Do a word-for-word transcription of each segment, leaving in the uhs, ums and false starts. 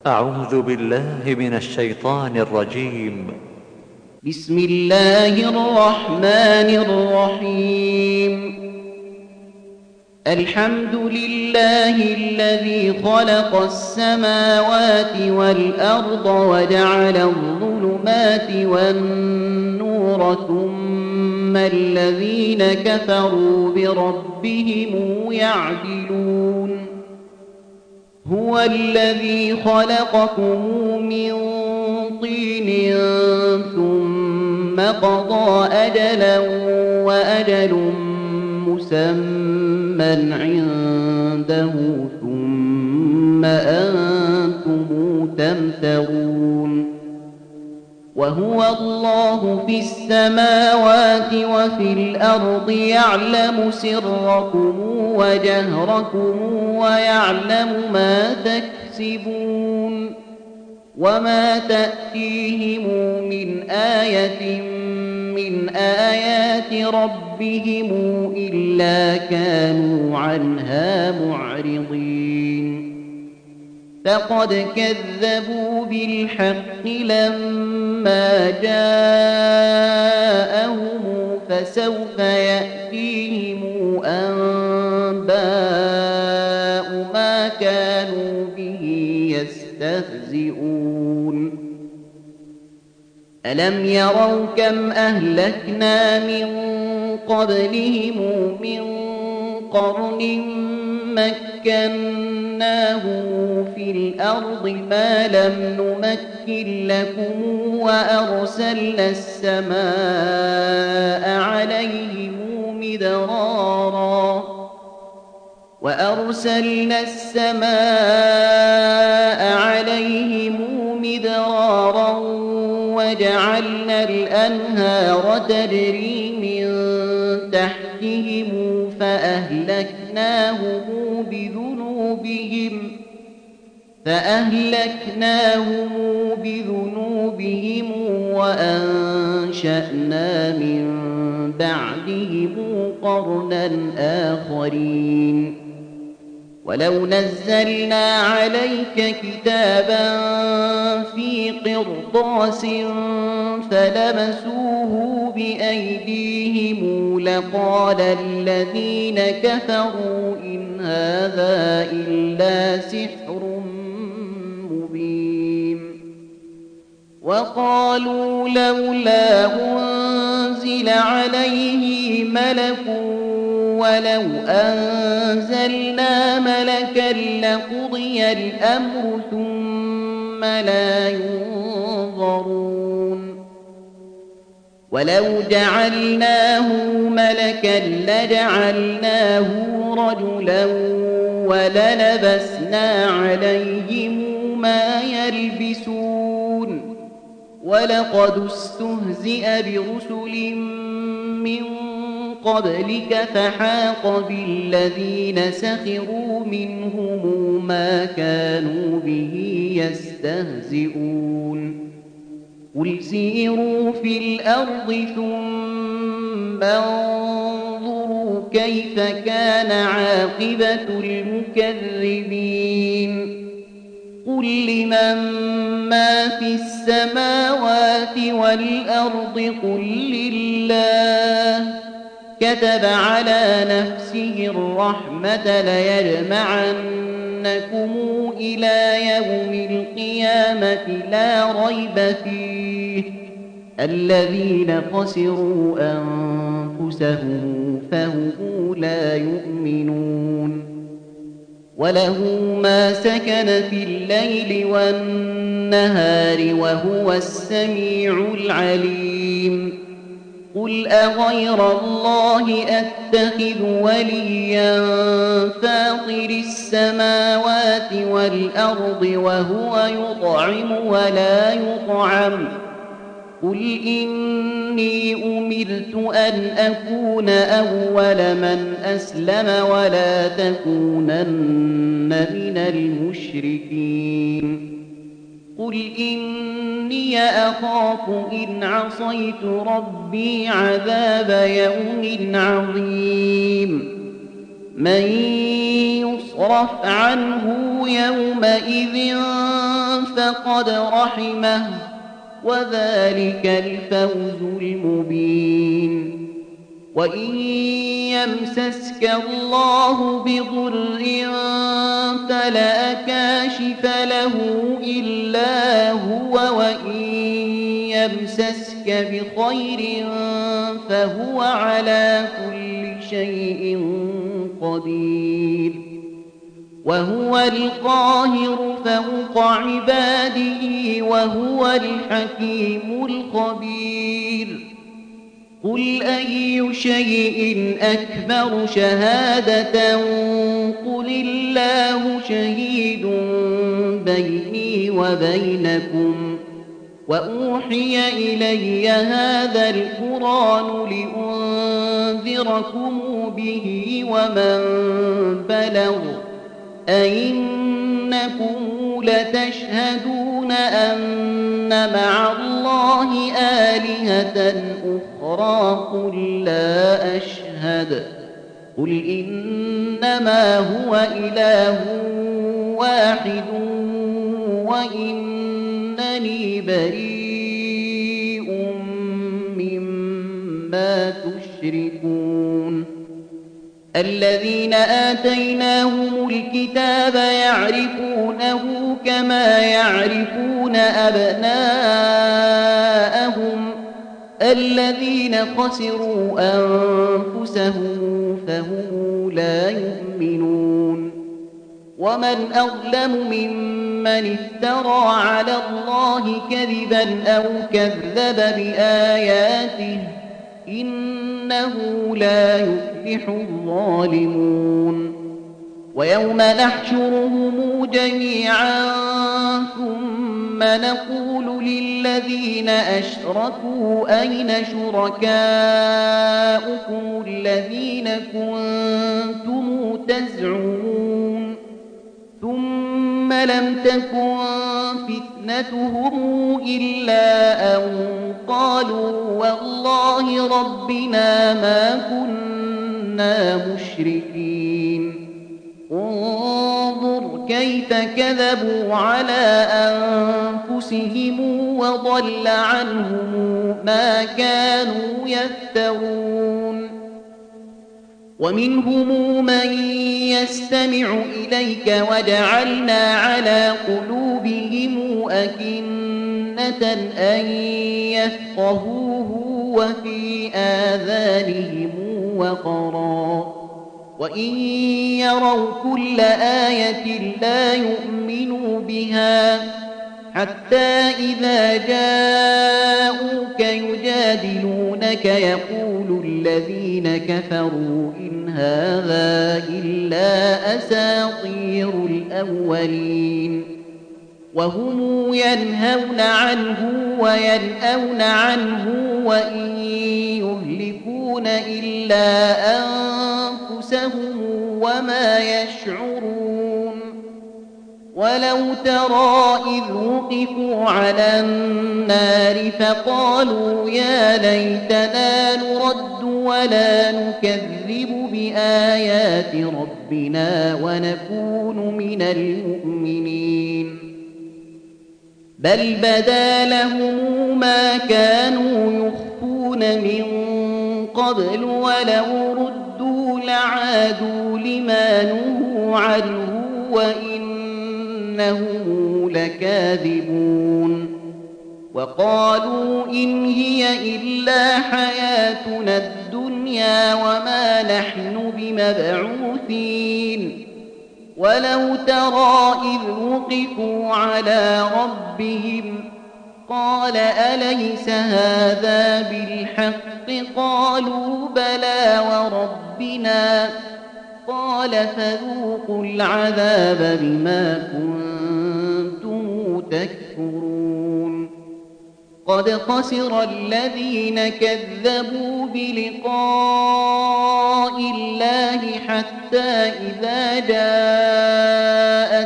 أعوذ بالله من الشيطان الرجيم. بسم الله الرحمن الرحيم. الحمد لله الذي خلق السماوات والأرض وجعل الظلمات والنور ثم الذين كفروا بربهم يعدلون. هو الذي خلقكم من طين ثم قضى أجلا وأجل مسمى عنده ثم أنتم تمترون. وهو الله في السماوات وفي الأرض يعلم سركم وجهركم ويعلم ما تكسبون. وما تأتيهم من آية من آيات ربهم إلا كانوا عنها معرضين. فقد كذبوا بالحق لما جاءهم فسوف يأتيهم أنباء ما كانوا به يستهزئون. ألم يروا كم أهلكنا من قبلهم من قرن مكناهم في الأرض ما لم نمكن لكم وأرسلنا السماء عليهم مدرارا وأرسلنا السماء عليهم مدرارا وجعلنا الأنهار تجري من تحتهم فأهلكناهم بذنوبهم فأهلكناهم بذنوبهم وأنشأنا من بعدهم قرنا آخرين. ولو نزلنا عليك كتابا في قرطاس فلمسوه بأيديهم لقال الذين كفروا إن هذا إلا سحر مبين. وقالوا لولا أنزل عليه ملك ولو أنزلنا ملكا لقضي الأمر ثم لا ينظرون. ولو جعلناه ملكا لجعلناه رجلا وللبسنا عليهم ما يلبسون. ولقد استهزئ برسل من قبلك فحاق بالذين سخروا منهم ما كانوا به يستهزئون. قل سيروا في الأرض ثم انظروا كيف كان عاقبة المكذبين. قل لمن ما في السماوات والأرض قل لله كتب على نفسه الرحمة ليجمعنكم إلى يوم القيامة لا ريب فيه الذين خسروا أنفسهم فهم لا يؤمنون. وله ما سكن في الليل والنهار وهو السميع العليم. قل أغير الله أتخذ وليا فاطر السماوات والأرض وهو يطعم ولا يطعم. قل إني أمرت أن أكون أول من أسلم ولا تكونن من المشركين. قل إني أخاف إن عصيت ربي عذاب يوم عظيم. من يصرف عنه يومئذ فقد رحمه وذلك الفوز المبين. وإن يمسسك الله بضر فلا كاشف له إلا هو وإن يمسسك بخير فهو على كل شيء قدير. وهو القاهر فوق عباده وهو الحكيم الخبير. قل أي شيء أكبر شهادة قل الله شهيد بيني وبينكم وأوحي إلي هذا القرآن لأنذركم به ومن بلغ أئنكم لتشهدون أن مع الله آلهة أخرى قل لا أشهد قل إنما هو إله واحد وإنني بريء مما تشركون. الذين آتيناهم الكتاب يعرفونه كما يعرفون أبناءهم الذين خسروا أنفسهم فهم لا يؤمنون. ومن أظلم ممن افترى على الله كذبا أو كذب بآياته إنه لا يفلح الظالمون. ويوم نحشرهم جميعا ثم نقول للذين أشركوا أين شركاؤكم الذين كنتم تزعمون ثم لم تكن فتنتهم إلا أن قالوا والله ربنا ما كنا مشركين. انظر كيف كذبوا على أنفسهم وضل عنهم ما كانوا يفترون. ومنهم من يستمع إليك وجعلنا على قلوبهم أكنة أن يفقهوه وفي آذانهم وقرا وإن يروا كل آية لا يؤمنوا بها حتى إذا جاءوك يجادلونك يقول الذين كفروا إن هذا إلا أساطير الأولين. وهم ينهون عنه وينأون عنه وإن يهلكون إلا أنفسهم وما يشعرون. ولو ترى إذ وقفوا على النار فقالوا يا ليتنا نرد ولا نكذب بآيات ربنا ونكون من المؤمنين. بل بدا لهم ما كانوا يخفون من قبل ولو ردوا لعادوا لما نهوا عنه وإنهم لكاذبون. وقالوا إن هي إلا حياتنا الدنيا وما نحن بمبعوثين. ولو ترى إذ وقفوا على ربهم قال أليس هذا بالحق قالوا بلى وربنا قال فذوقوا العذاب بما كنتم تكفرون. قد خسر الذين كذبوا بلقاء الله حتى إذا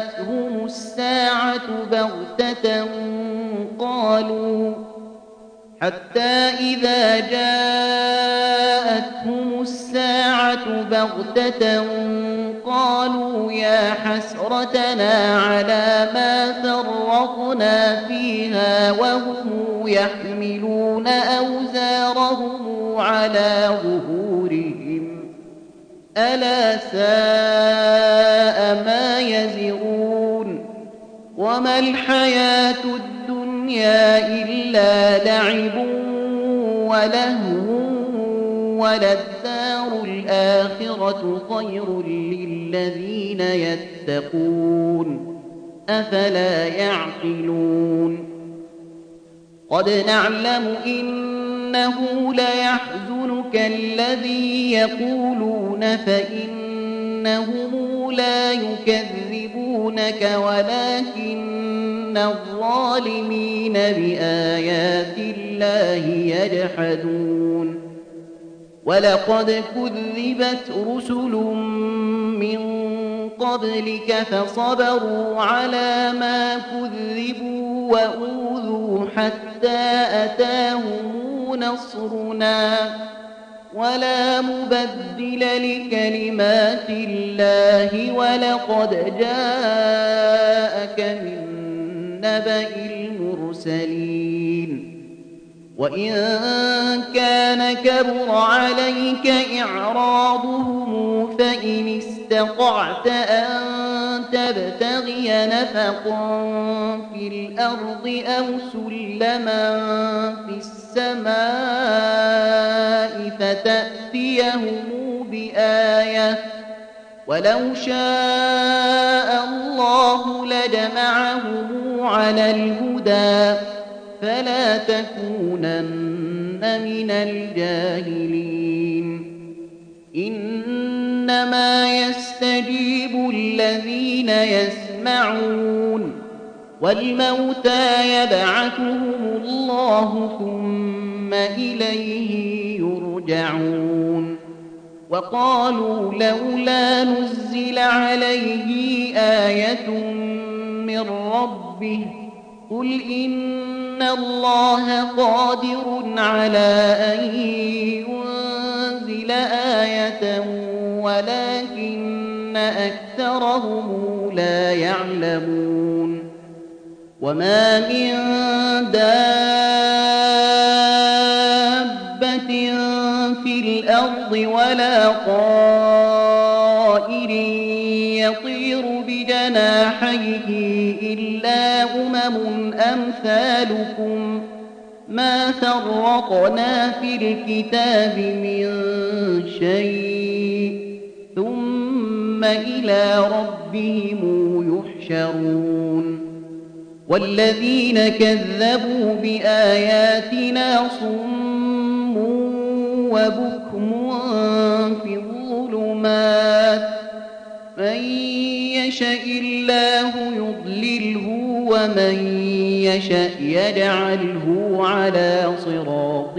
جاءتهم الساعة بغتة قالوا حتى إذا جاءتهم الساعة بغتة قالوا يا حسرتنا على ما فرطنا فيها وهم يحملون أوزارهم على ظهورهم ألا ساء ما يزرون وما الحياة الدنيا إلا لعب ولهو وللدار الآخرة خير للذين يتقون أفلا يعقلون قد نعلم إنه ليحزنك الذي يقولون فإنهم لا يكذبونك ولكن الظالمين بآيات الله يجحدون ولقد كذبت رسل من قبلك فصبروا على ما كذبوا وأوذوا حتى أتاهم نصرنا ولا مبدل لكلمات الله ولقد جاءك من نبأ المرسلين وإن كان كبر عليك إعراضهم فإن استطعت أن تبتغي نفقا في الأرض أو سلما في السماء فتأتيهم بآية ولو شاء الله لجمعهم على الهدى فلا تكونن من الجاهلين إنما يستجيب الذين يسمعون والموتى يبعثهم الله ثم إليه يرجعون وقالوا لولا نزل عليه آية من ربه قل إن الله قادر على أن ينزل آية ولكن أكثرهم لا يعلمون وما من دابة في الأرض ولا طائر يطير بجناحيه إلا أمم أمثالكم ما فرطنا في الكتاب من شيء ثم إلى ربهم يحشرون والذين كذبوا بآياتنا صم وبكم في الظلمات من يشاء الله يضلله ومن يشاء يجعله على صراط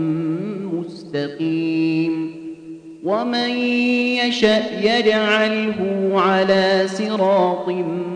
مستقيم ومن يشاء يجعله على صراط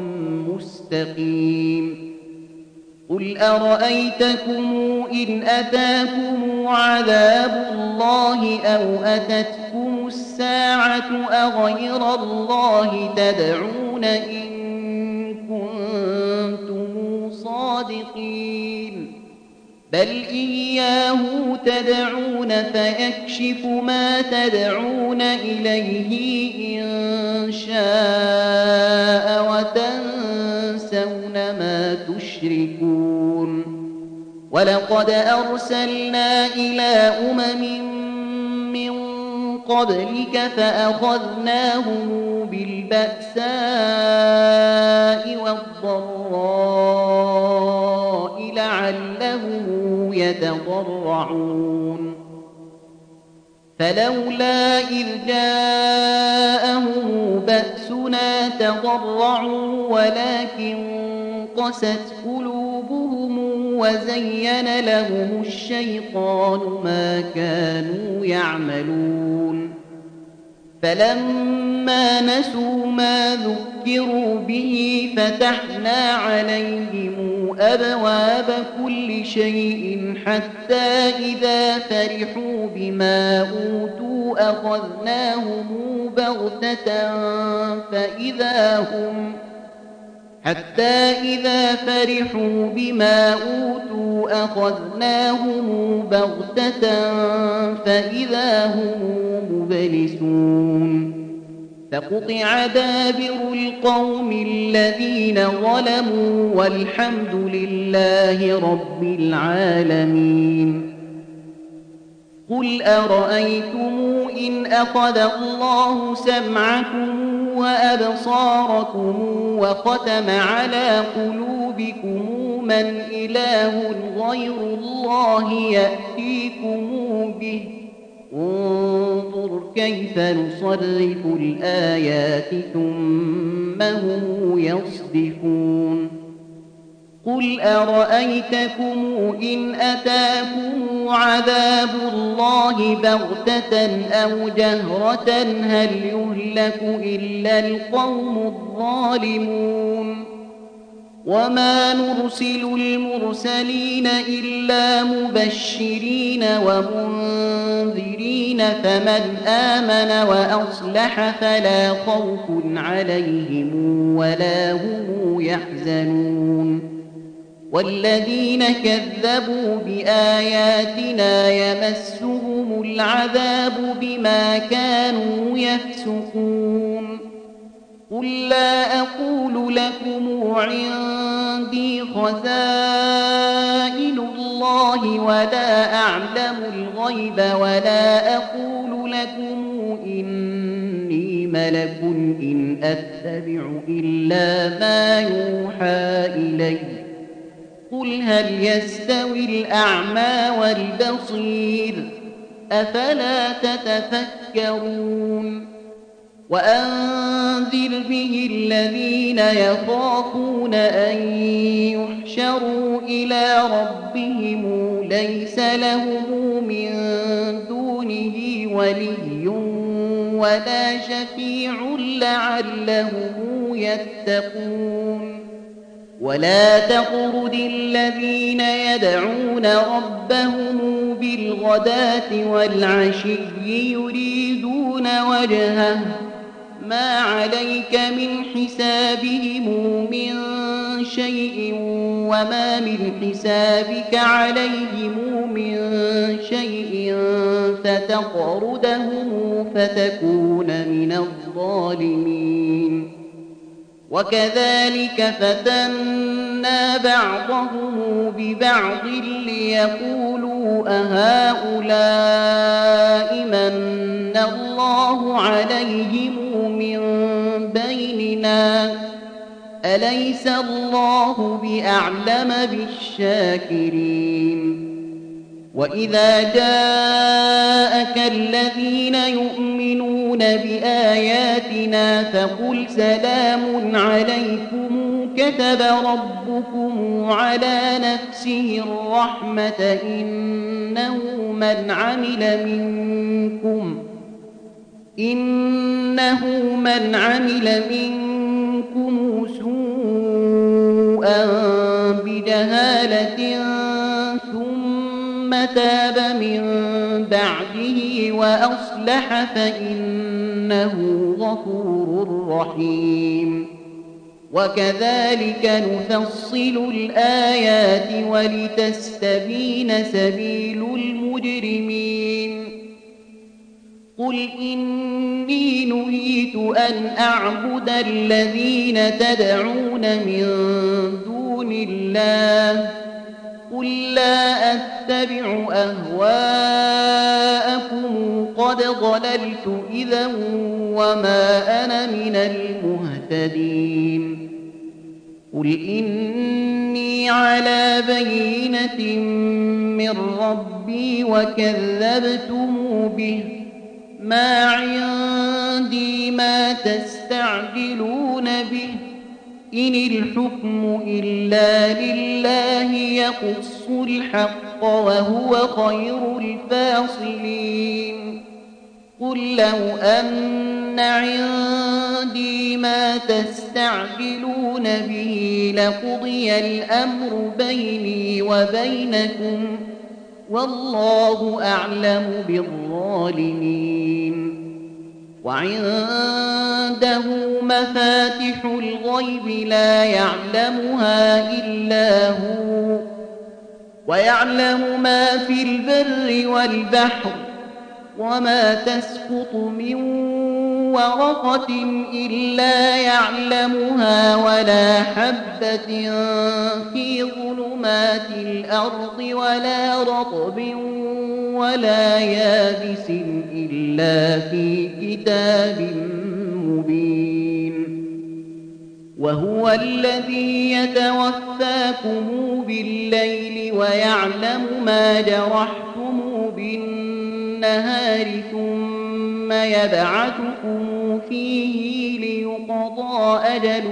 مستقيم قل أرأيتكم إن أتاكم عذاب الله أو أتتكم الساعة أغير الله تدعون إن كنتم صادقين بل إياه تدعون فيكشف ما تدعون إليه إن شاء وتنسون ما تشركون ولقد أرسلنا إلى أمم من قبلك فأخذناهم بالبأساء والضراء لعلهم يتضرعون فلولا إذ جاءهم بأسنا تضرعوا ولكن قست قلوبهم وزين لهم الشيطان ما كانوا يعملون فلما نسوا ما ذكروا به فتحنا عليهم أبواب كل شيء حتى إذا فرحوا بما أوتوا أخذناهم بغتة فإذا هم حتى إذا فرحوا بما أوتوا أخذناهم بغتة فإذا هم مبلسون فقطع دابر القوم الذين ظلموا والحمد لله رب العالمين. قل أرأيتم إن أخذ الله سمعكم وأبصاركم وختم على قلوبكم من إله غير الله يأتيكم به انظر كيف نصرف الآيات ثم هم يصدفون. قل أرأيتكم إن أتاكم عذاب الله بغتة أو جهرة هل يهلك إلا القوم الظالمون. وما نرسل المرسلين إلا مبشرين ومنذرين فمن آمن وأصلح فلا خوف عليهم ولا هم يحزنون. والذين كذبوا بآياتنا يمسهم العذاب بما كانوا يفسقون. قل لا أقول لكم عندي خزائن الله ولا أعلم الغيب ولا أقول لكم إني ملك إن أتبع إلا ما يوحى إلي. قل هل يستوي الأعمى والبصير أفلا تتفكرون. وأنذر به الذين يخافون أن يحشروا إلى ربهم ليس لهم من دونه ولي ولا شفيع لعلهم يتقون. ولا تطرد الذين يدعون ربهم بالغداة والعشي يريدون وجهه ما عليك من حسابهم من شيء وما من حسابك عليهم من شيء فتطردهم فتكون من الظالمين. وكذلك فتنا بعضهم ببعض ليقولوا أهؤلاء من الله عليهم من بيننا أليس الله بأعلم بالشاكرين. وإذا جاءك الذين يؤمنون بآياتنا فقل سلام عليكم كتب ربكم على نفسه الرحمة إنه من عمل منكم إنه من عمل منكم سوءا بجهالة ثم تاب من بعده وأصلح فإنه غفور رحيم. وكذلك نفصل الآيات ولتستبين سبيل المجرمين. قل إني نهيت أن أعبد الذين تدعون من دون الله قل لا أتبع أهواءكم قد ضللت إذا وما أنا من المهتدين. قل إني على بينة من ربي وكذبتم به ما عندي ما تستعجلون به إن الحكم إلا لله يقص الحق وهو خير الفاصلين. قل لو أن إن عندي ما تستعجلون به لقضي الأمر بيني وبينكم والله أعلم بالظالمين وعنده مفاتح الغيب لا يعلمها إلا هو ويعلم ما في البر والبحر وما تسقط من ورقة إلا يعلمها ولا حبة في ظلمات الأرض ولا رطب ولا يابس إلا في كتاب مبين وهو الذي يتوفاكم بالليل ويعلم ما جرحتم بالنهار ثم يبعثكم فيه ليقضى أجل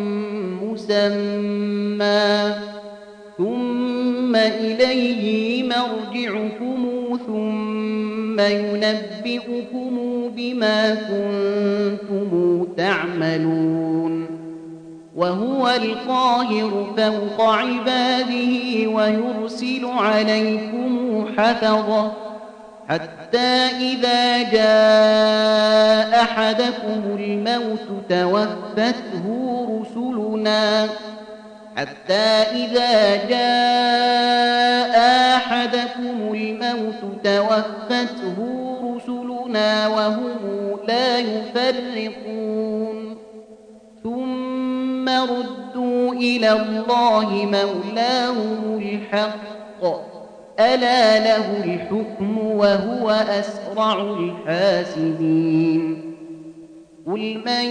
مسمى ثم إليه مرجعكم ثم ينبئكم بما كنتم تعملون وهو القاهر فوق عباده ويرسل عليكم حفظة حتى إذا جاء أحدكم الموت توفته رسلنا حتى إذا جاء أحدكم الموت توفته رسلنا وهم لا يفرقون ثم ردوا إلى الله مولاهم الحق ألا له الحكم وهو أسرع الحاسبين قل من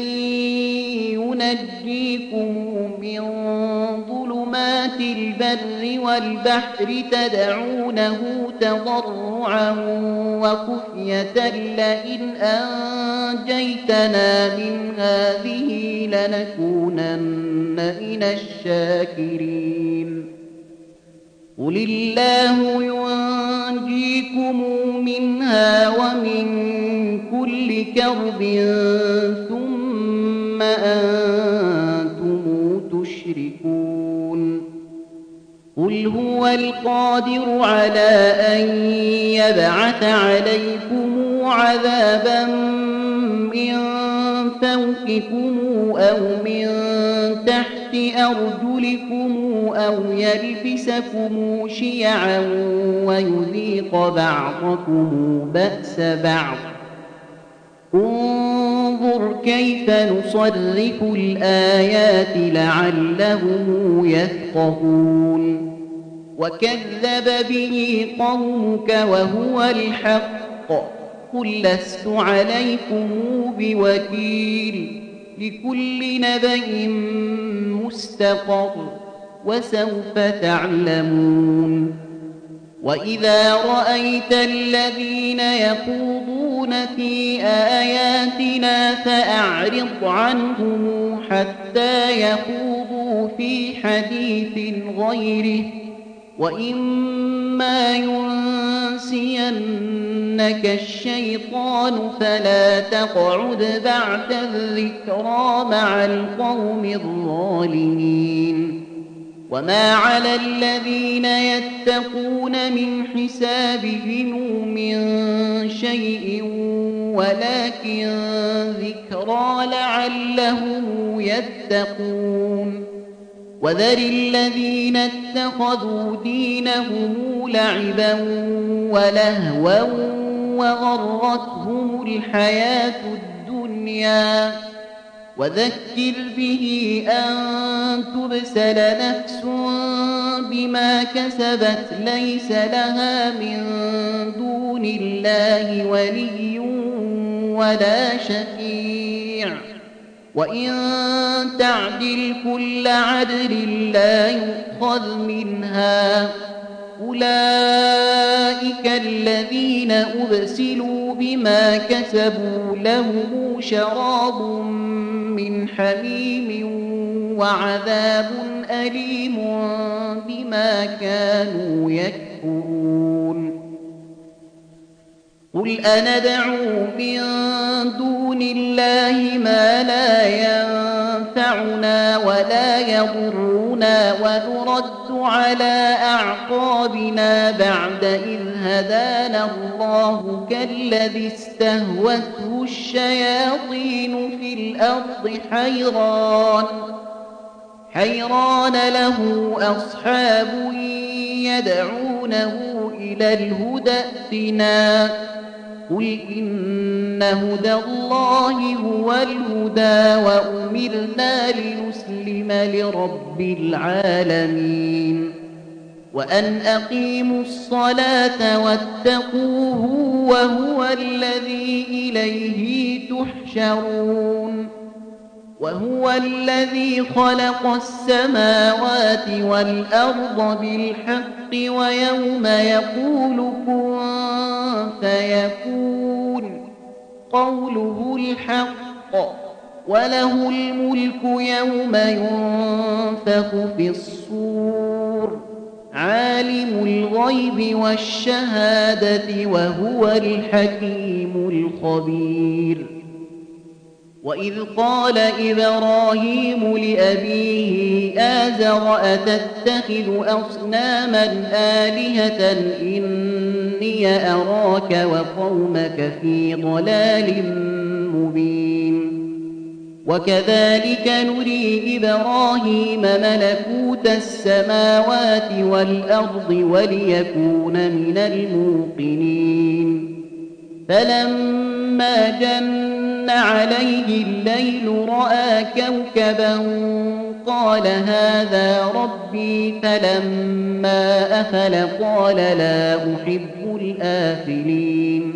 ينجيكم من ظلمات البر والبحر تدعونه تضرعا وخفية لئن أنجيتنا من هذه لنكونن من الشاكرين قل الله ينجيكم منها ومن كل كرب ثم أنتم تشركون قل هو القادر على أن يبعث عليكم عذابا من فوقكم أو من تحت أرجلكم أو يلبسكم شيعا ويذيق بعضكم بأس بعض انظر كيف نصرف الآيات لعلهم يفقهون وكذب به قومك وهو الحق قل لست عليكم بوكيل لكل نبأ مستقر وسوف تعلمون وإذا رأيت الذين يخوضون في آياتنا فأعرض عنهم حتى يخوضوا في حديث غيره وإما ينسينك الشيطان فلا تقعد بعد الذكرى مع القوم الظالمين وما على الذين يتقون من حسابهم من شيء ولكن ذكرى لعلهم يتقون وذر الذين اتخذوا دينهم لعبا ولهوا وغرتهم الحياة الدنيا وذكر به أن تبسل نفس بما كسبت ليس لها من دون الله ولي ولا شفيع وإن تعدل كل عدل لا يؤخذ منها أولئك الذين أبسلوا بما كسبوا لهم شراب من حميم وعذاب أليم بما كانوا يكفرون قل أندعو من دون الله ما لا ينفعنا ولا يضرنا ونرد على أعقابنا بعد إذ هدانا الله كالذي استهوته الشياطين في الأرض حيران حيران له أصحاب يدعونه إلى الهدى ائتنا قل إن هدى الله هو الهدى وأمرنا لنسلم لرب العالمين وأن أقيموا الصلاة واتقوه وهو الذي إليه تحشرون وهو الذي خلق السماوات والأرض بالحق ويوم يقول كن فيكون قوله الحق وله الملك يوم ينفخ في الصور عالم الغيب والشهادة وهو الحكيم الخبير وإذ قال إبراهيم لأبيه آزر أتتخذ أصناما آلهة إني أراك وقومك في ضلال مبين وكذلك نري إبراهيم ملكوت السماوات والأرض وليكون من الموقنين فلما جن عليه الليل رأى كوكبا قال هذا ربي فلما أفل قال لا أحب الآفلين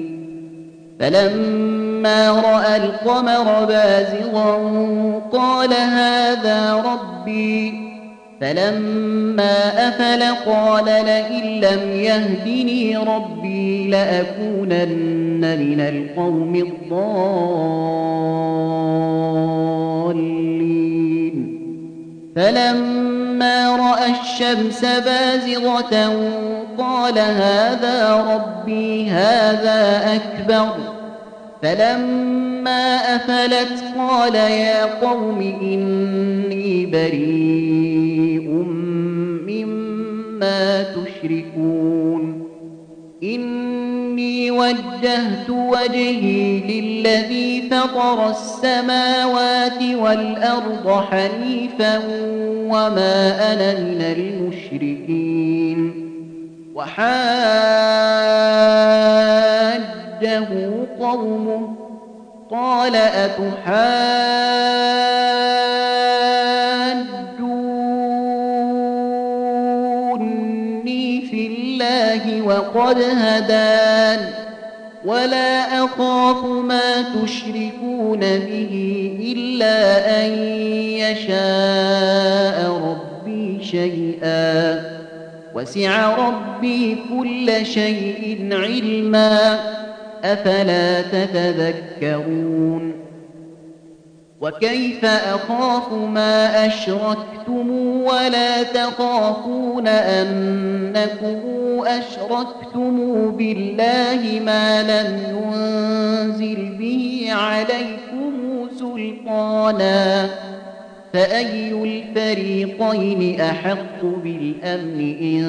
فلما رأى القمر بازغا قال هذا ربي فلما أفل قال لئن لم يهدني ربي لأكونن من القوم الضالين فلما رأى الشمس بازغة قال هذا ربي هذا أكبر فلما أفلت قال يا قوم إني بريء مما تشركون إني وجهت وجهي للذي فطر السماوات والأرض حنيفا وما أنا من المشركين وحاجه قومه قال أتحاجوني في الله وقد هدان ولا أخاف ما تشركون به إلا أن يشاء ربي شيئا وسع ربي كل شيء علما أفلا تتذكرون وكيف أخاف ما أشركتم ولا تخافون أنكم أشركتم بالله ما لم ينزل به عليكم سلطانا فأي الفريقين أحق بالأمن إن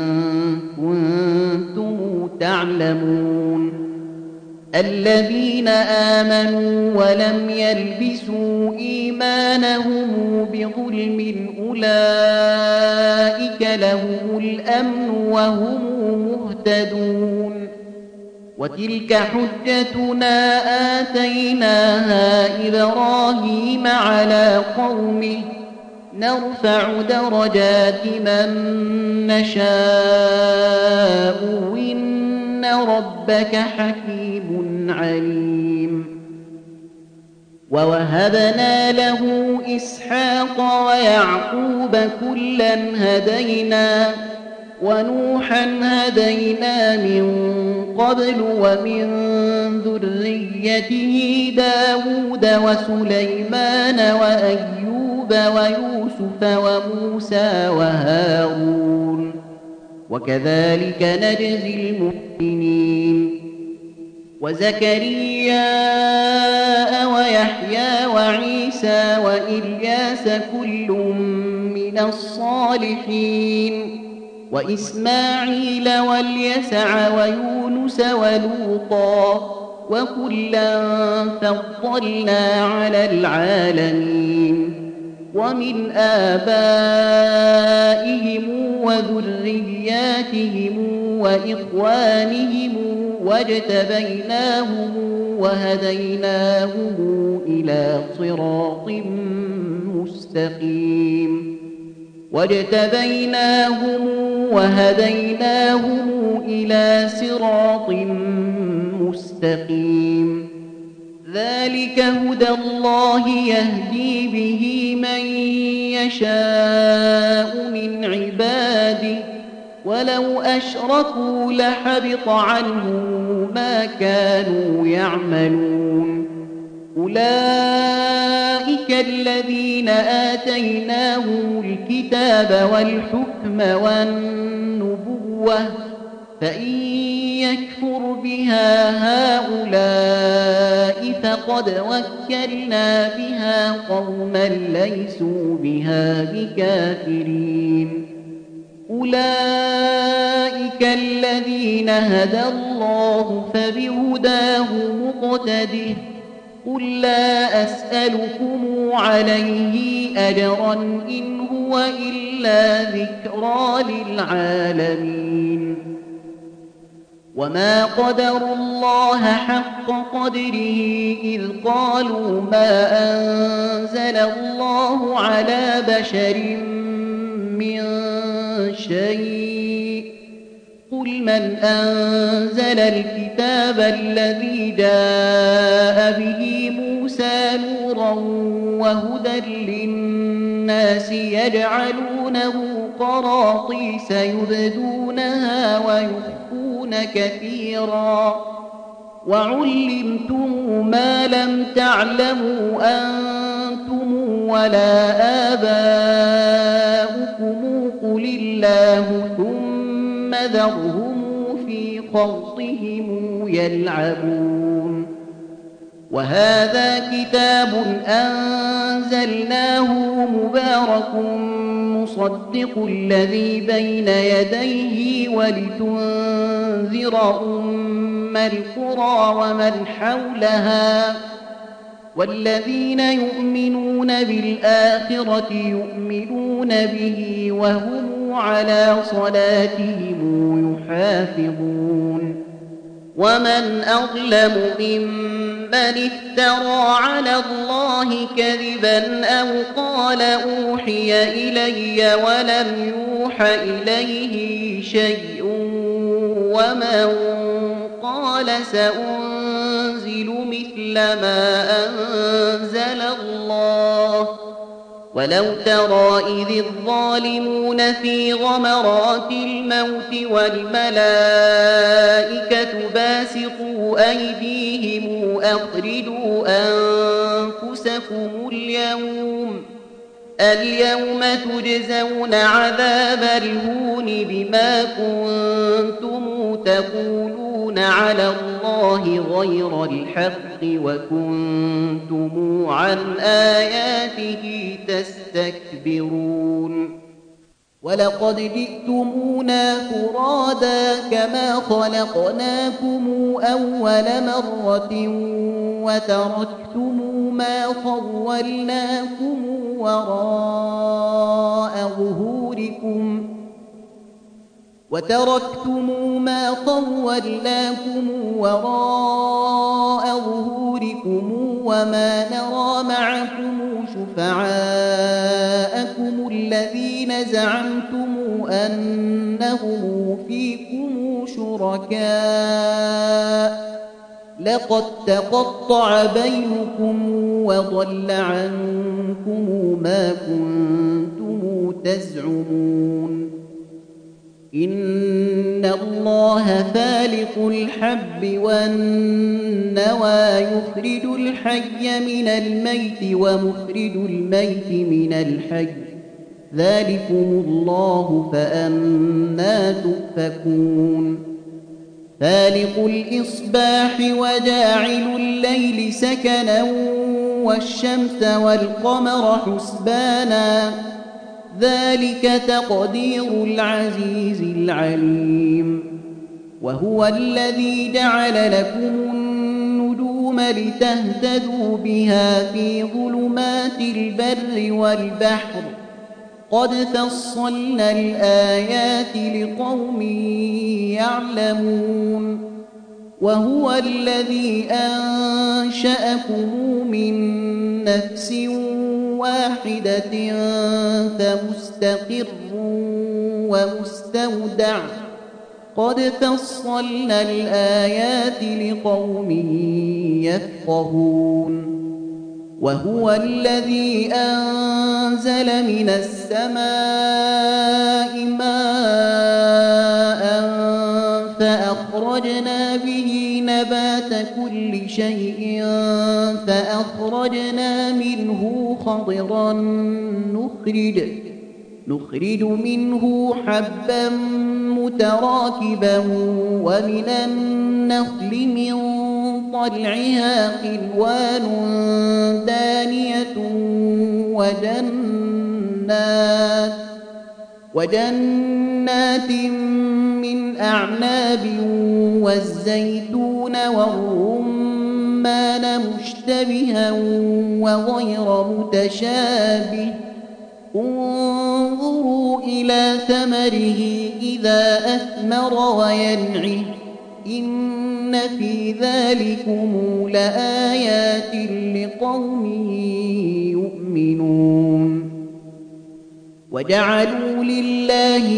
كنتم تعلمون الذين آمنوا ولم يلبسوا إيمانهم بظلم أولئك لهم الأمن وهم مهتدون وتلك حجتنا آتيناها إبراهيم على قومه نرفع درجات من نشاء إن ربك حكيم عليم ووهبنا له إسحاق ويعقوب كلا هدينا ونوحا هدينا من قبل ومن ذريته داود وسليمان وأيوب ويوسف وموسى وهارون وكذلك نجزي المحسنين وزكريا ويحيى وعيسى وإلياس كل من الصالحين وإسماعيل واليسع ويونس ولوطا وكلا فضلنا على العالمين ومن آبائهم وذرياتهم وإخوانهم واجتبيناهم وهديناهم إلى صراط مستقيم واجتبيناهم وهديناهم إلى صراط مستقيم ذلك هدى الله يهدي به من يشاء من عباده ولو أشركوا لحبط عنهم ما كانوا يعملون أولئك الذين آتيناهم الكتاب والحكم والنبوة فإن يكفر بها هؤلاء فقد وكلنا بها قوما ليسوا بها بكافرين أولئك الذين هدى الله فبهداه مقتده قل لا أسألكم عليه أجرا إن هو إلا ذكرى للعالمين وما قدروا الله حق قدره إذ قالوا ما أنزل الله على بشر من شيء قل من أنزل الكتاب الذي جاء به موسى نورا وهدى للناس يجعلونه قراطيس يبدونها ويخفون كثيرا وعلمتم ما لم تعلموا أنتم ولا آباؤكم قل الله ثم ذرهم في خوضهم يلعبون وهذا كتاب أنزلناه مبارك مصدق الذي بين يديه ولتنذر أم القرى ومن حولها والذين يؤمنون بالآخرة يؤمنون به وهم على صلاتهم يحافظون ومن أظلم ممن افترى على الله كذبا أو قال أوحي إلي ولم يوح إليه شيء ومن قال سأنزل مثل ما أنزل الله ولو ترى إذ الظالمون في غمرات الموت والملائكة باسطوا أيديهم أخرجوا أنفسكم اليوم اليوم تجزون عذاب الهون بما كنتم تقولون على الله غير الحق وكنتم عن آياته تستكبرون ولقد جئتمونا فرادا كما خلقناكم أول مرة وتركتم ما خولناكم وراء ظهوركم وتركتم ما خولناكم وراء ظهوركم وما نرى معكم شفعاءكم الذين زعمتم أنهم فيكم شركاء لقد تقطع بينكم وضل عنكم ما كنتم تزعمون إن الله فالق الحب والنوى يخرج الحي من الميت ومخرج الميت من الحي ذلكم الله فأنى تؤفكون فالق الإصباح وجاعل الليل سكنا والشمس والقمر حسبانا ذلك تقدير العزيز العليم وهو الذي جعل لكم النجوم لتهتدوا بها في ظلمات البر والبحر قد فصلنا الآيات لقوم يعلمون وهو الذي أنشأكم من نفس واحدة فمستقر ومستودع قد فصلنا الآيات لقوم يفقهون وهو الذي أنزل من السماء ماء فأخرجنا به نبات كل شيء فأخرجنا منه خضرا نخرج نخرج منه حبا متراكبا ومن النخل من طلعها قنوان دانية وجنات وجنات من أعناب والزيتون والرمان مشتبها وغير متشابه انظروا إلى ثمره إذا أثمر وينعه إن في ذلكم لآيات لقوم يؤمنون وجعلوا لله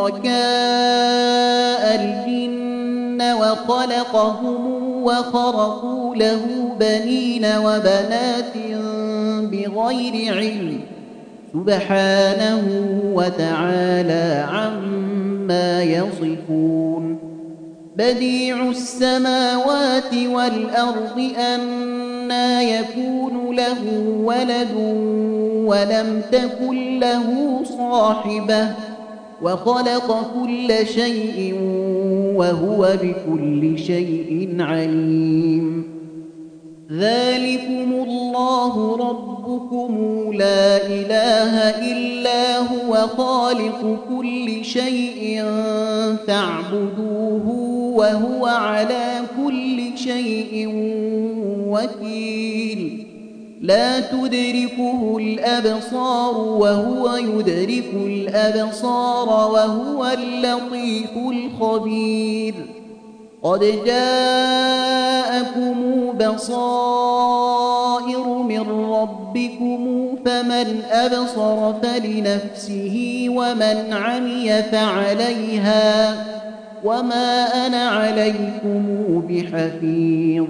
شركاء الجن وخلقهم وخرقوا له بنين وبنات بغير علم سبحانه وتعالى عما يصفون بديع السماوات والأرض أنى يكون له ولد ولم تكن له صاحبة وخلق كل شيء وهو بكل شيء عليم ذلكم الله ربكم لا إله إلا هو خالق كل شيء فاعبدوه وهو على كل شيء وكيل لا تدركه الأبصار وهو يدرك الأبصار وهو اللطيف الخبير قد جاءكم بصائر من ربكم فمن أبصر فلنفسه ومن عمي فعليها وما أنا عليكم بحفيظ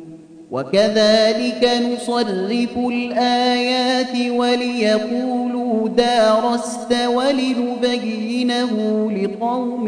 وكذلك نصرف الآيات وليقولوا دارست ولنبينه لقوم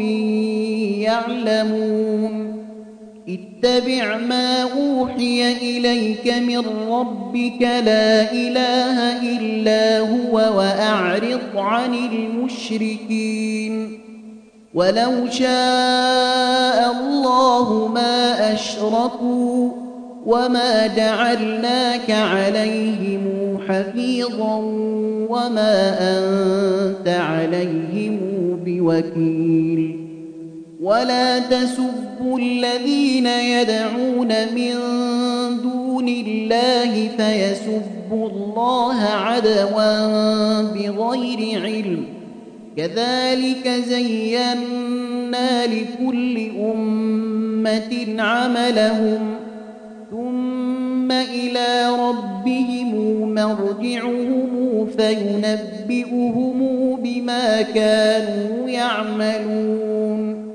يعلمون اتبع ما أوحي إليك من ربك لا إله إلا هو وأعرض عن المشركين ولو شاء الله ما أشركوا وما جعلناك عليهم حفيظا وما أنت عليهم بوكيل ولا تسبوا الذين يدعون من دون الله فيسبوا الله عدوا بغير علم كذلك زينا لكل أمة عملهم ثم إلى ربهم مرجعهم فينبئهم بما كانوا يعملون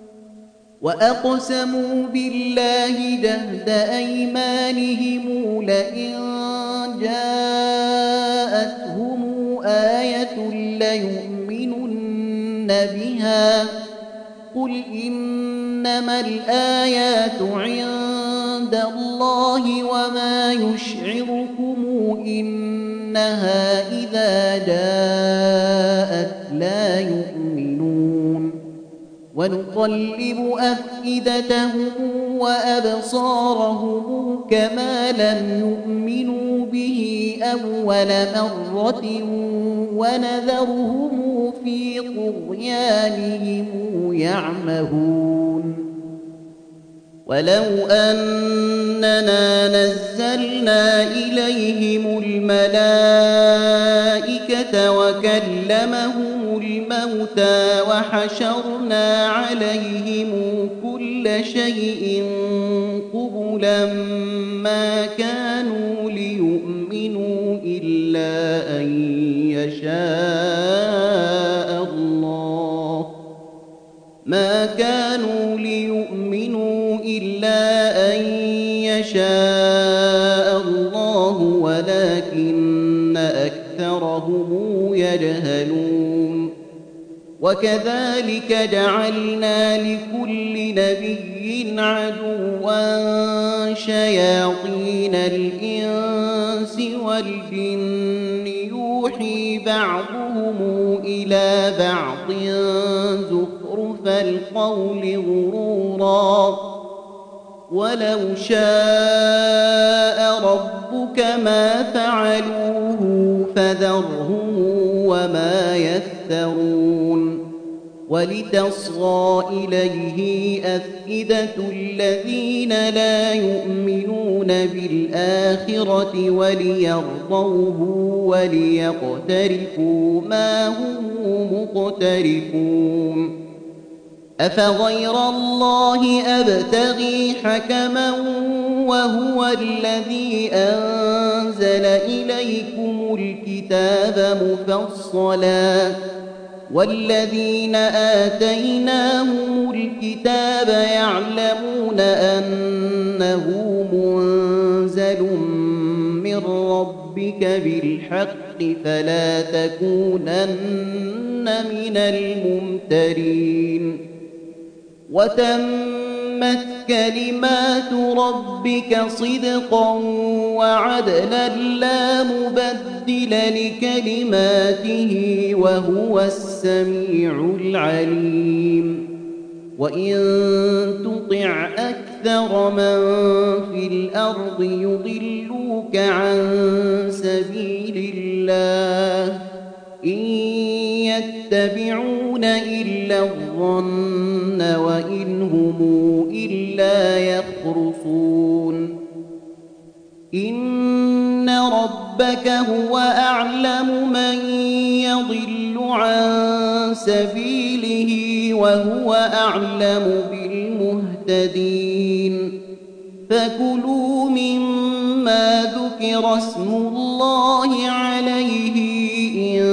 وأقسموا بالله جهد أيمانهم لئن جاءتهم آية ليؤمنن بها قل إنما الآيات عند الله وما يشعركم إنها إذا جاءت لا يؤمنون ونقلب أفئدتهم وأبصارهم كما لم يؤمنوا به أول مرة ونذرهم في طغيانهم يعمهون ولو أننا نزلنا إليهم الملائكة وكلمهم الموتى وحشرنا عليهم كل شيء قبلا ما كانوا ليؤمنوا إلا أن يشاء الله ما كانوا ليؤمنوا إلا أن يشاء الله ولكن أكثرهم يجهلون وكذلك جعلنا لكل نبي عدوا شياطين الإنس والجن يوحي بعضهم إلى بعض زخرف القول غرورا ولو شاء ربك ما فعلوه فذرهم وما يفترون ولتصغى إليه أفئدة الذين لا يؤمنون بالآخرة وليرضوه وليقترفوا ما هم مقترفون أفغير الله أبتغي حكما وهو الذي أنزل إليكم الكتاب مفصلا والذين آتيناهم الكتاب يعلمون أنه منزل من ربك بالحق فلا تكونن من الممترين وتمت كلمات ربك صدقا وعدلا لا مبدل لكلماته وهو السميع العليم وإن تطع أكثر من في الأرض يضلوك عن سبيل الله إن يتبعون إلا الظن وإن هم إلا يخرصون إن ربك هو أعلم من يضل عن سبيله وهو أعلم بالمهتدين فكلوا مما ذكر اسم الله عليه إن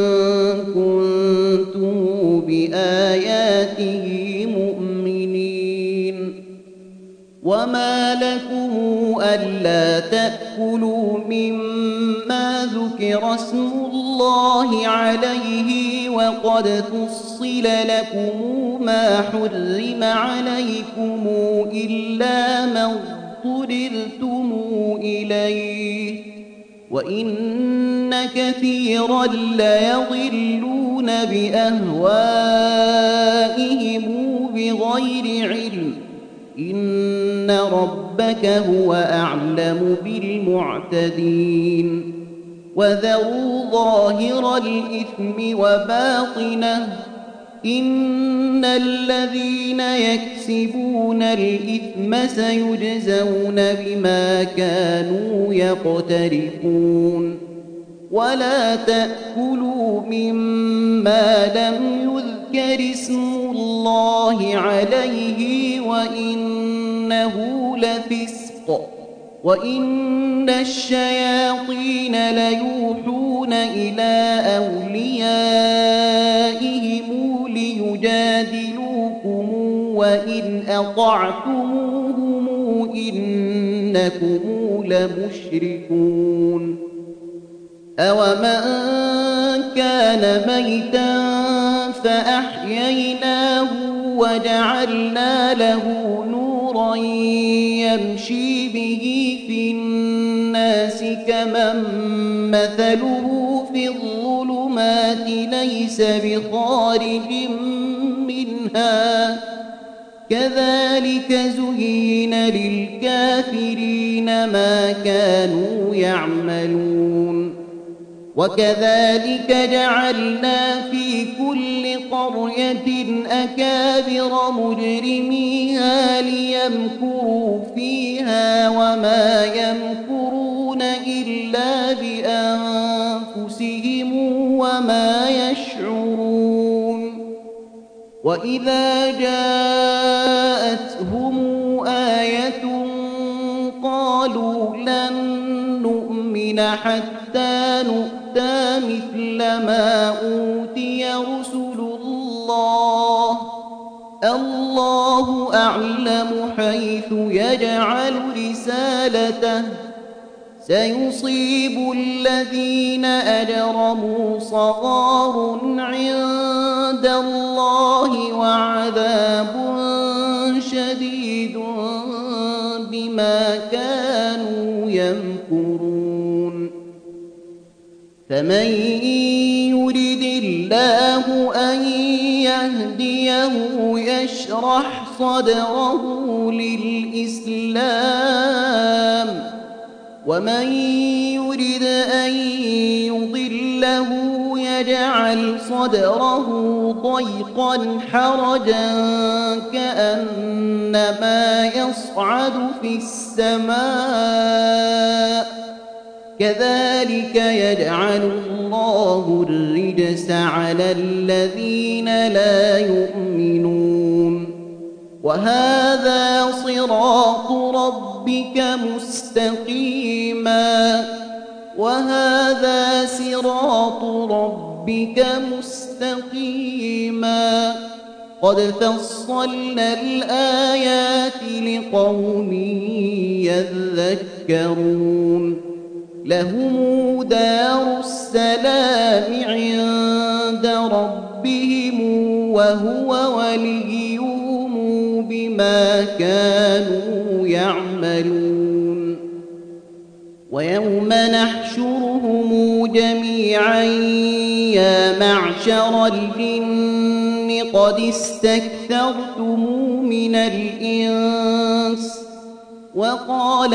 كنتم بآياته مؤمنين وما لكم ألا تأكلوا مما ذكر اسم الله عليه وقد فصل لكم ما حرم عليكم إلا ما اضطررتم إليه وإن كثيرا ليضلون بأهوائهم بغير علم إن ربك هو أعلم بالمعتدين وذروا ظاهر الإثم وباطنه إن الذين يكسبون الإثم سيجزون بما كانوا يقترفون ولا تأكلوا مما لم يذكر اسم الله عليه وإنه لفسق وإن الشياطين ليوحون إلى أوليائهم ليجادلوكم وإن أطعتموهم إنكم لمشركون أومن كان ميتا فأحييناه وجعلنا له نورا يمشي به في الناس كمن مثله في الظلمات ليس بخارج منها كذلك زين للكافرين ما كانوا يعملون وكذلك جعلنا في كل قرية أكابر مجرميها ليمكروا فيها وما يمكرون إلا بأنفسهم وما يشعرون وإذا جاءتهم آية قالوا لن نؤمن حتى نؤتى مثل ما أوتي رسل الله الله أعلم حيث يجعل رسالته سيصيب الذين أجرموا صغار عند الله وعذاب شديد بما كانوا يمكرون فمن يرد الله أن يهديه يشرح صدره للإسلام ومن يرد أن يضله يجعل صدره ضيقا حرجا كأنما يصعد في السماء كذلك يجعل الله الرجس على الذين لا يؤمنون وهذا صراط ربك مستقيما وهذا صراط ربك مستقيما قد فصلنا الآيات لقوم يذكرون لهم دار السلام عند ربهم وهو وليهم بما كانوا يعملون ويوم نحشرهم جميعا يا معشر الجن قد استكثرتم من الإنس وقال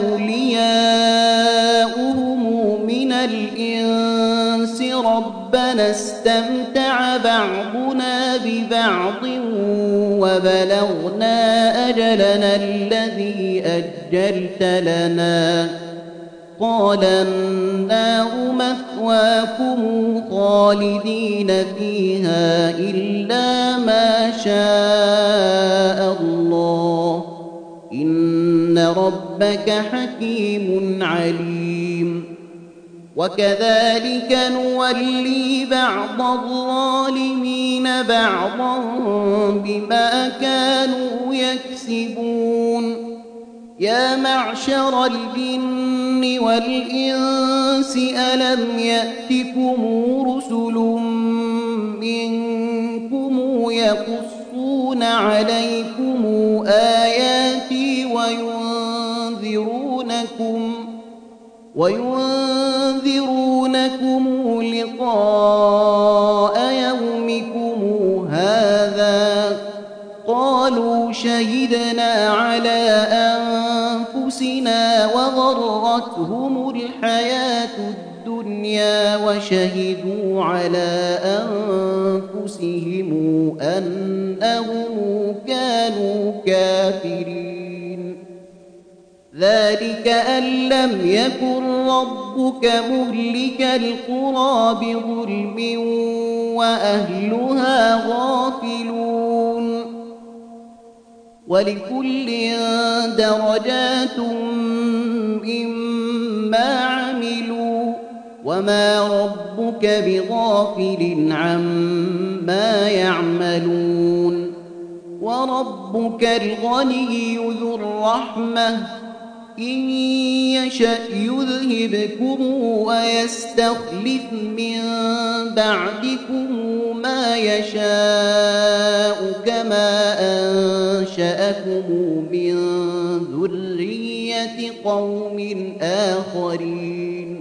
أولياؤهم من الإنس ربنا استمتع بعضنا ببعض وبلغنا أجلنا الذي أجلت لنا قال النار مثواكم خالدين فيها إلا ما شاء الله إن ربك حكيم عليم وكذلك نولي بعض الظالمين بعضا بما كانوا يكسبون يا معشر الجن والإنس ألم يأتكم رسل منكم يقصون عليكم آياتي وينذرونكم وينذرونكم لقاء يومكم هذا قالوا شهدنا على أنفسنا وغرتهم الحياة الدنيا وشهدوا على أنفسهم أنهم كانوا كافرين ذلك أن لم يكن ربك مهلك القرى بظلم وأهلها غافلون ولكل درجات مما عملوا وما ربك بغافل عما يعملون وربك الغني ذو الرحمة إن يشأ يذهبكم ويستخلف من بعدكم ما يشاء كما أنشأكم من ذرية قوم آخرين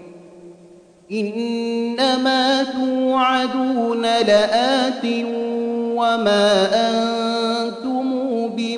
إنما توعدون لآت وما أنتم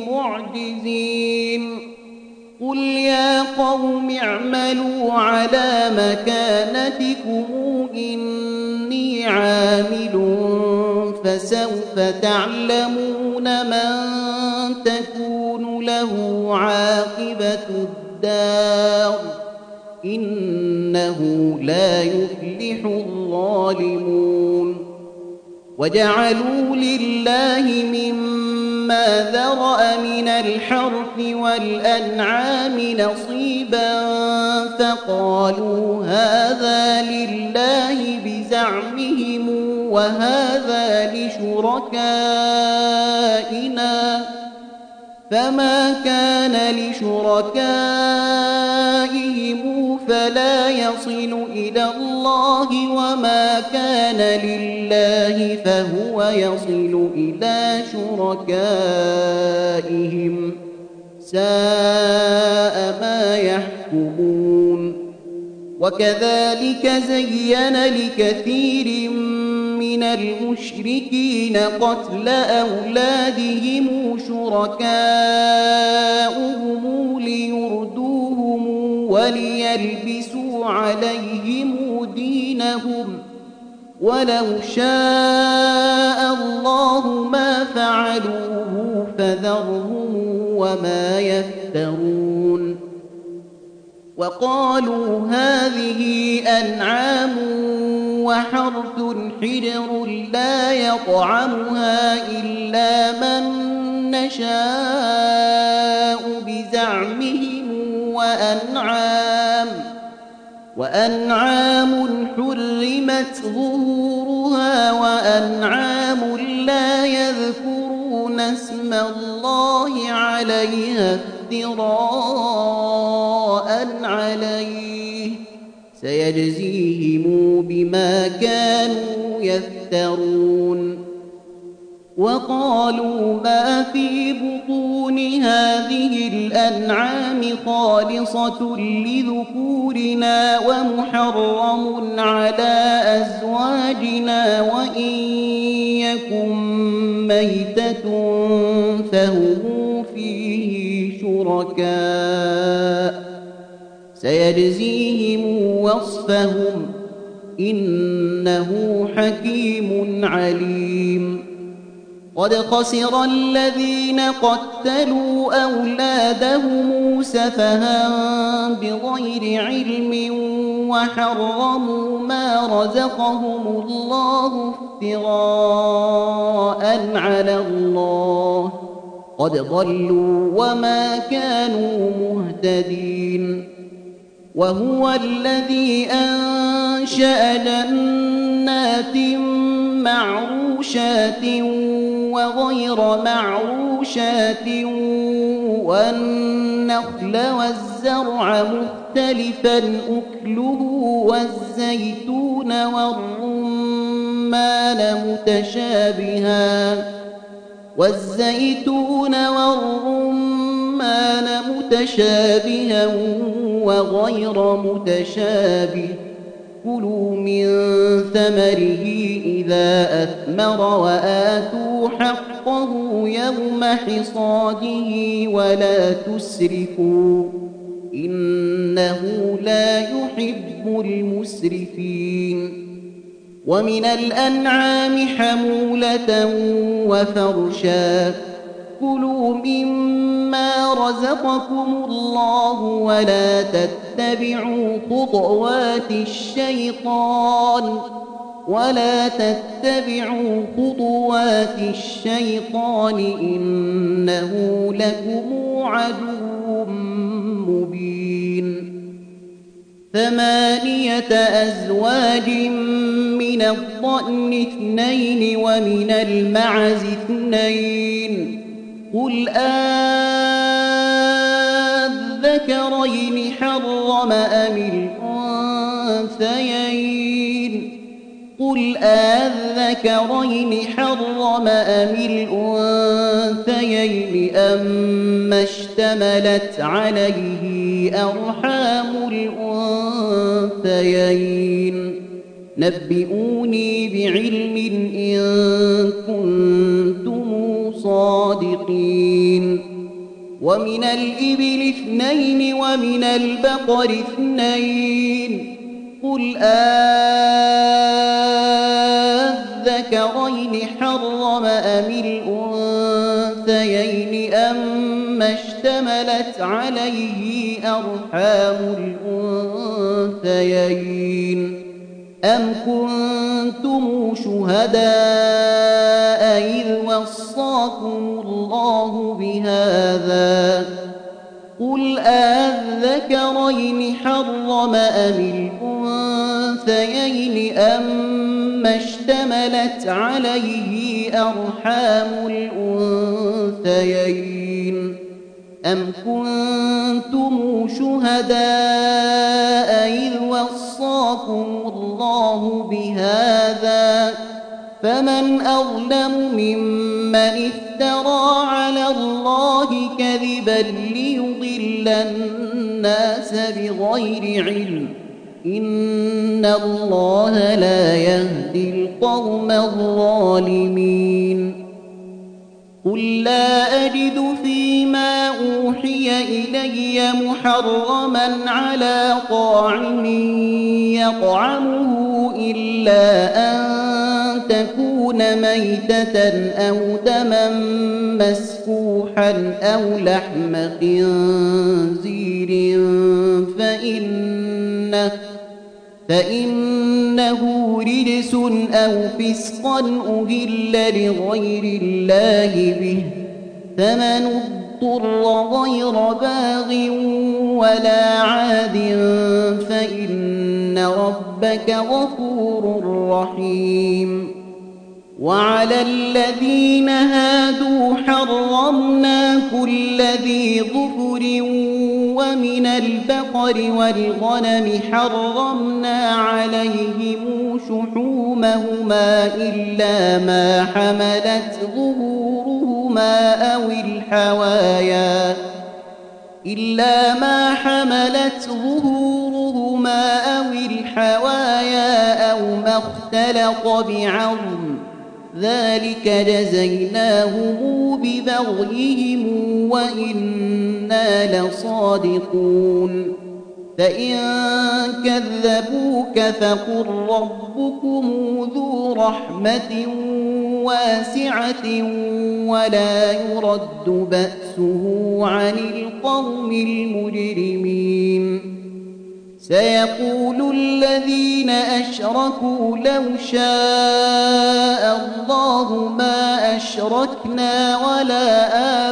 معجزين قل يا قوم اعملوا على مكانتكم إني عامل فسوف تعلمون من تكون له عاقبة الدار إنه لا يفلح الظالمون وجعلوا لله مما ذرأ من الحرث والأنعام نصيبا فقالوا هذا لله بزعمهم وهذا لشركائنا فما كان لشركائهم فلا يصل إلى الله وما كان لله فهو يصل إلى شركائهم ساء ما يحكمون وكذلك زين لكثير من المشركين قتل أولادهم شركاؤهم ليردوهم وليلبسوا عليهم دينهم ولو شاء الله ما فعلوه فذرهم وما يفترون وقالوا هذه أنعام وحرث حجر لا يطعمها إلا من نشاء بزعمهم وأنعام وأنعام حرمت ظهورها وأنعام لا يذكرون اسم الله عليها افتراء عليه سيجزيهم بما كانوا يفترون وقالوا ما في بطون هذه الأنعام خالصة لذكورنا ومحرم على أزواجنا وإن يكن ميتة فهم فيه شركاء سيجزيهم وصفهم إنه حكيم عليم قد خسر الذين قتلوا أولادهم سفها بغير علم وحرموا ما رزقهم الله افتراء على الله قد ضلوا وما كانوا مهتدين وهو الذي أنشأ جنات معروشات وغير معروشات والنخل والزرع مختلفا أكله والزيتون والرمان متشابها والزيتون والرمان متشابها وغير متشابه كلوا من ثمره إذا أثمر وآتوا حقه يوم حصاده ولا تسرفوا إنه لا يحب المسرفين ومن الأنعام حمولة وفرشا كلوا مما رزقكم الله ولا تتبعوا خطوات الشيطان ولا تتبعوا خطوات الشيطان إنه لكم عدو مبين ثمانية أزواج من الضأن اثنين ومن المعز اثنين قل أذكرين حرم أم الأنثيين قل أذكرين حرم أم الأنثيين أما اشتملت عليه أرحام الأنثيين نبئوني بعلم إن كنتم صادقين ومن الإبل اثنين ومن البقر اثنين قل أذكرين حرم أم الأنثيين أما اشتملت عليه أرحام الأنثيين أم كنتم شهداء إذ وصاكم الله بهذا قل أذكرين حرم أم الأنثيين أما اشتملت عليه أرحام الأنثيين أم كنتم شهداء إذ وصاكم الله بهذا فمن أظلم ممن افترى على الله كذبا ليضل الناس بغير علم إن الله لا يهدي القوم الظالمين قل لا أجد فيما أوحي إلي محرما على طاعم يطعمه إلا أن تكون ميتة أو دما مسفوحا أو لحم خنزير فإنه, فإنه رجس أو فسقا أهل لغير الله به فمن اضطر غير باغ ولا عاد فإن ربك غفور رحيم وعلى الذين هادوا حرمنا كل ذي ظفر ومن البقر والغنم حرمنا عليهم شحومهما إلا ما حملت ظهورهما أو الحوايا إلا ما حملت ظهورهما أو الحوايا أو ما اختلط بعظم ذلك جزيناهم ببغيهم وإنا لصادقون فإن كذبوك فقل ربكم ذو رحمة واسعة ولا يرد بأسه عن القوم المجرمين سيقول الذين أشركوا لو شاء الله ما أشركنا ولا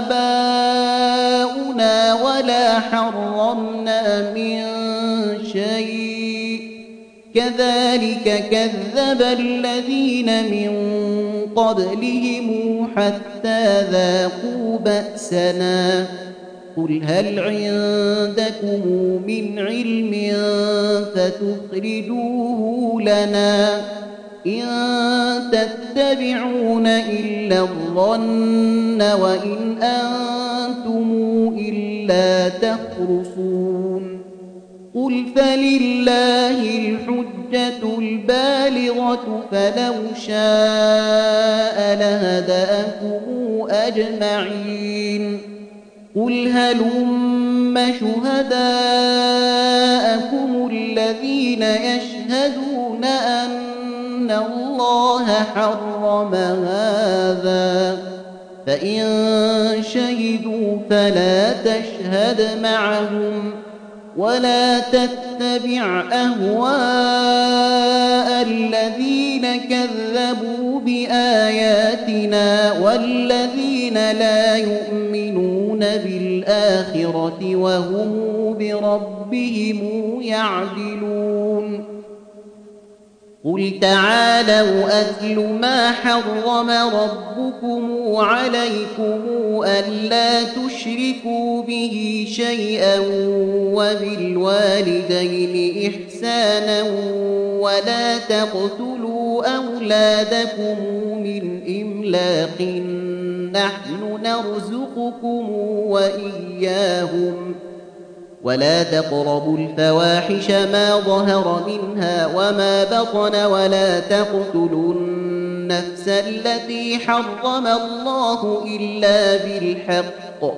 آباؤنا ولا حرمنا من شيء كذلك كذب الذين من قبلهم حتى ذاقوا بأسنا قل هل عندكم من علم فتخرجوه لنا إن تتبعون إلا الظن وإن أنتم إلا تخرصون قل فلله الحجة البالغة فلو شاء لهداكم أجمعين قل هلم شهداءكم الذين يشهدون أن الله حرم هذا فإن شهدوا فلا تشهد معهم ولا تتبع أهواء الذين كذبوا بآياتنا والذين لا يؤمنون بالآخرة وهم بربهم يعدلون قل تعالوا أتل ما حرم ربكم عليكم ألا تشركوا به شيئا وبالوالدين إحسانا ولا تقتلوا أولادكم من إملاق نحن نرزقكم وإياهم ولا تقربوا الفواحش ما ظهر منها وما بطن ولا تقتلوا النفس التي حرم الله إلا بالحق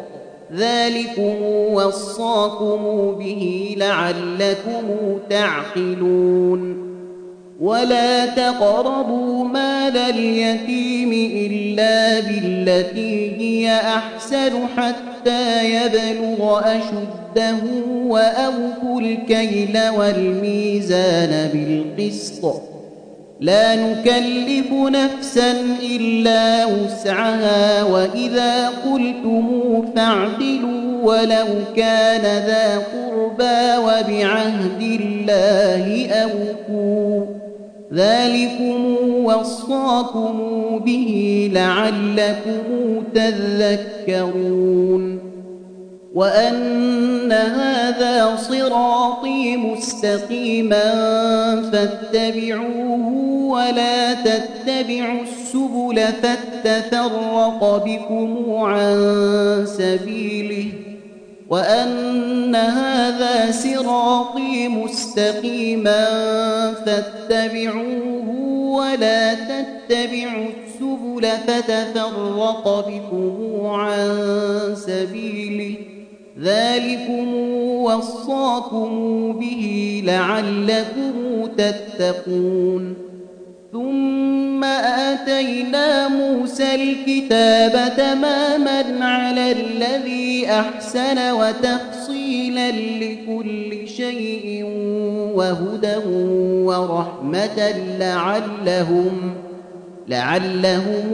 ذلكم وصاكم به لعلكم تعقلون ولا تقربوا مال اليتيم إلا بالتي هي أحسن حتى يبلغ أشده وأوفوا الكيل والميزان بالقسط لا نكلف نفسا إلا وسعها وإذا قلتم فاعدلوا ولو كان ذا قربى وبعهد الله أوفوا ذلكم وصاكم به لعلكم تذكرون وأن هذا صراطي مستقيما فاتبعوه ولا تتبعوا السبل فتفرق بكم عن سبيله وأن هذا صراطي مستقيما فاتبعوه ولا تتبعوا السبل فتفرق بكم عن سبيله ذلكم وصاكم به لعلكم تتقون ثم آتينا موسى الكتاب تماما على الذي أحسن وتفصيلا لكل شيء وهدى ورحمة لعلهم لعلهم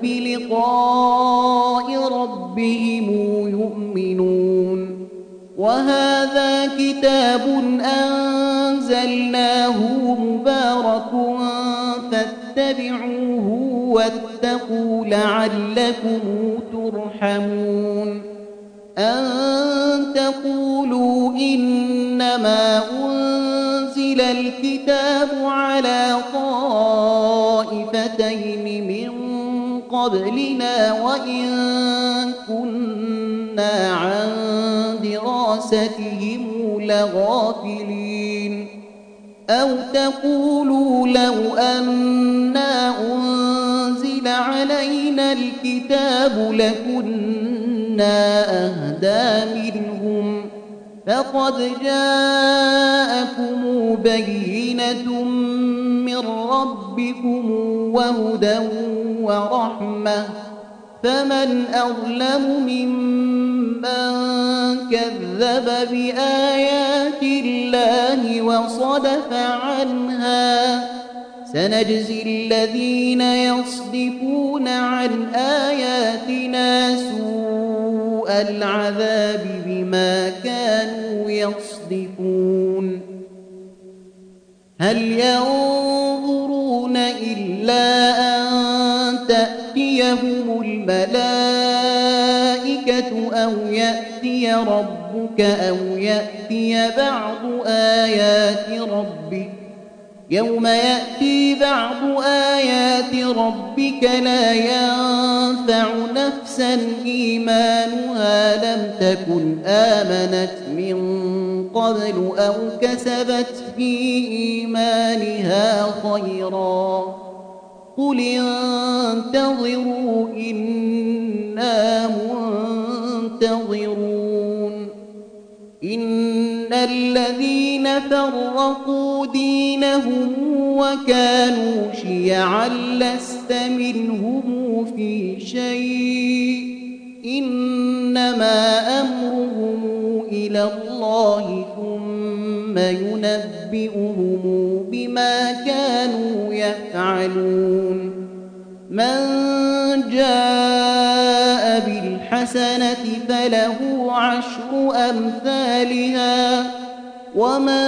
بلقاء ربهم يؤمنون وهذا كتاب أنزلناه مبارك فاتبعوه واتقوا لعلكم ترحمون أن تقولوا إنما أنزل الكتاب على طائفتين من قبلنا وإن كنا عن دراستهم لغافلين أو تقولوا لو أنا أنزل علينا الكتاب لكنا أهدى منهم فقد جاءكم بينة من ربكم وهدى ورحمة فمن أظلم ممن كذب بآيات الله وصدف عنها سنجزي الذين يصدفون عن آياتنا سوء العذاب بما كانوا يصدفون هل ينظرون إلا أن تأتيهم الملائكة أو يأتي ربك أو يأتي بعض آيات ربك يوم يأتي بعض آيات ربك لا ينفع نفسا إيمانها لم تكن آمنت من قبل أو كسبت في إيمانها خيرا قل انتظروا إنا منتظرون إن الذين فرقوا دينهم وكانوا شيعا لست منهم في شيء إنما أمرهم إلى الله ثم ينبئهم بما كانوا يفعلون من جاء بالحسنة فله عشر أمثالها ومن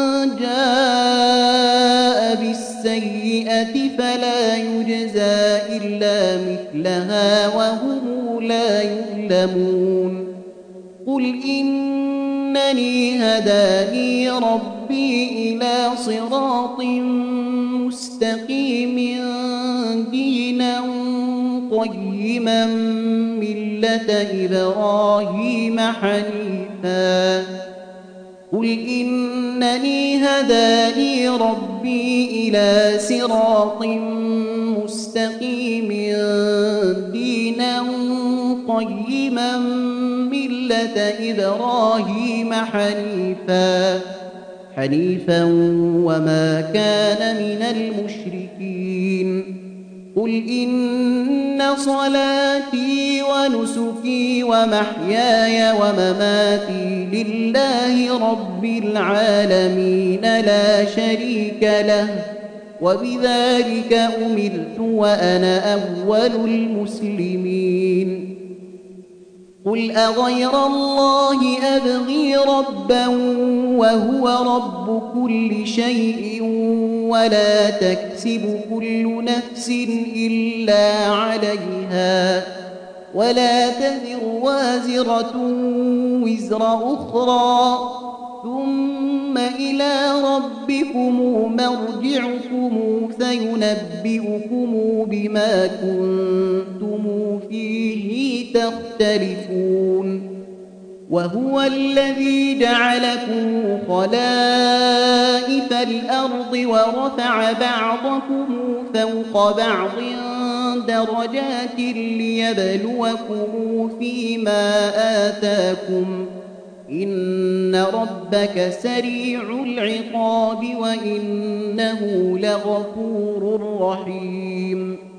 جاء بالسيئة فلا يجزى إلا مثلها وهم لا يظلمون قل إنني هداني ربي إلى صراط مستقيم دينا قيما ملة إبراهيم حنيفا قل إنني هداني ربي إلى صراط مستقيم دينا قيما ملة إبراهيم حنيفا حنيفا وما كان من المشركين قل إن صلاتي ونسكي ومحياي ومماتي لله رب العالمين لا شريك له وبذلك أمرت وأنا أول المسلمين قل أغير الله أبغي ربا وهو رب كل شيء ولا تكسب كل نفس إلا عليها ولا تزر وازرة وزر أخرى ثم إلى ربكم مرجعكم فينبئكم بما كنتم فيه تختلفون وهو الذي جعلكم خلائف الأرض ورفع بعضكم فوق بعض درجات ليبلوكم فيما آتاكم إن ربك سريع العقاب وإنه لغفور رحيم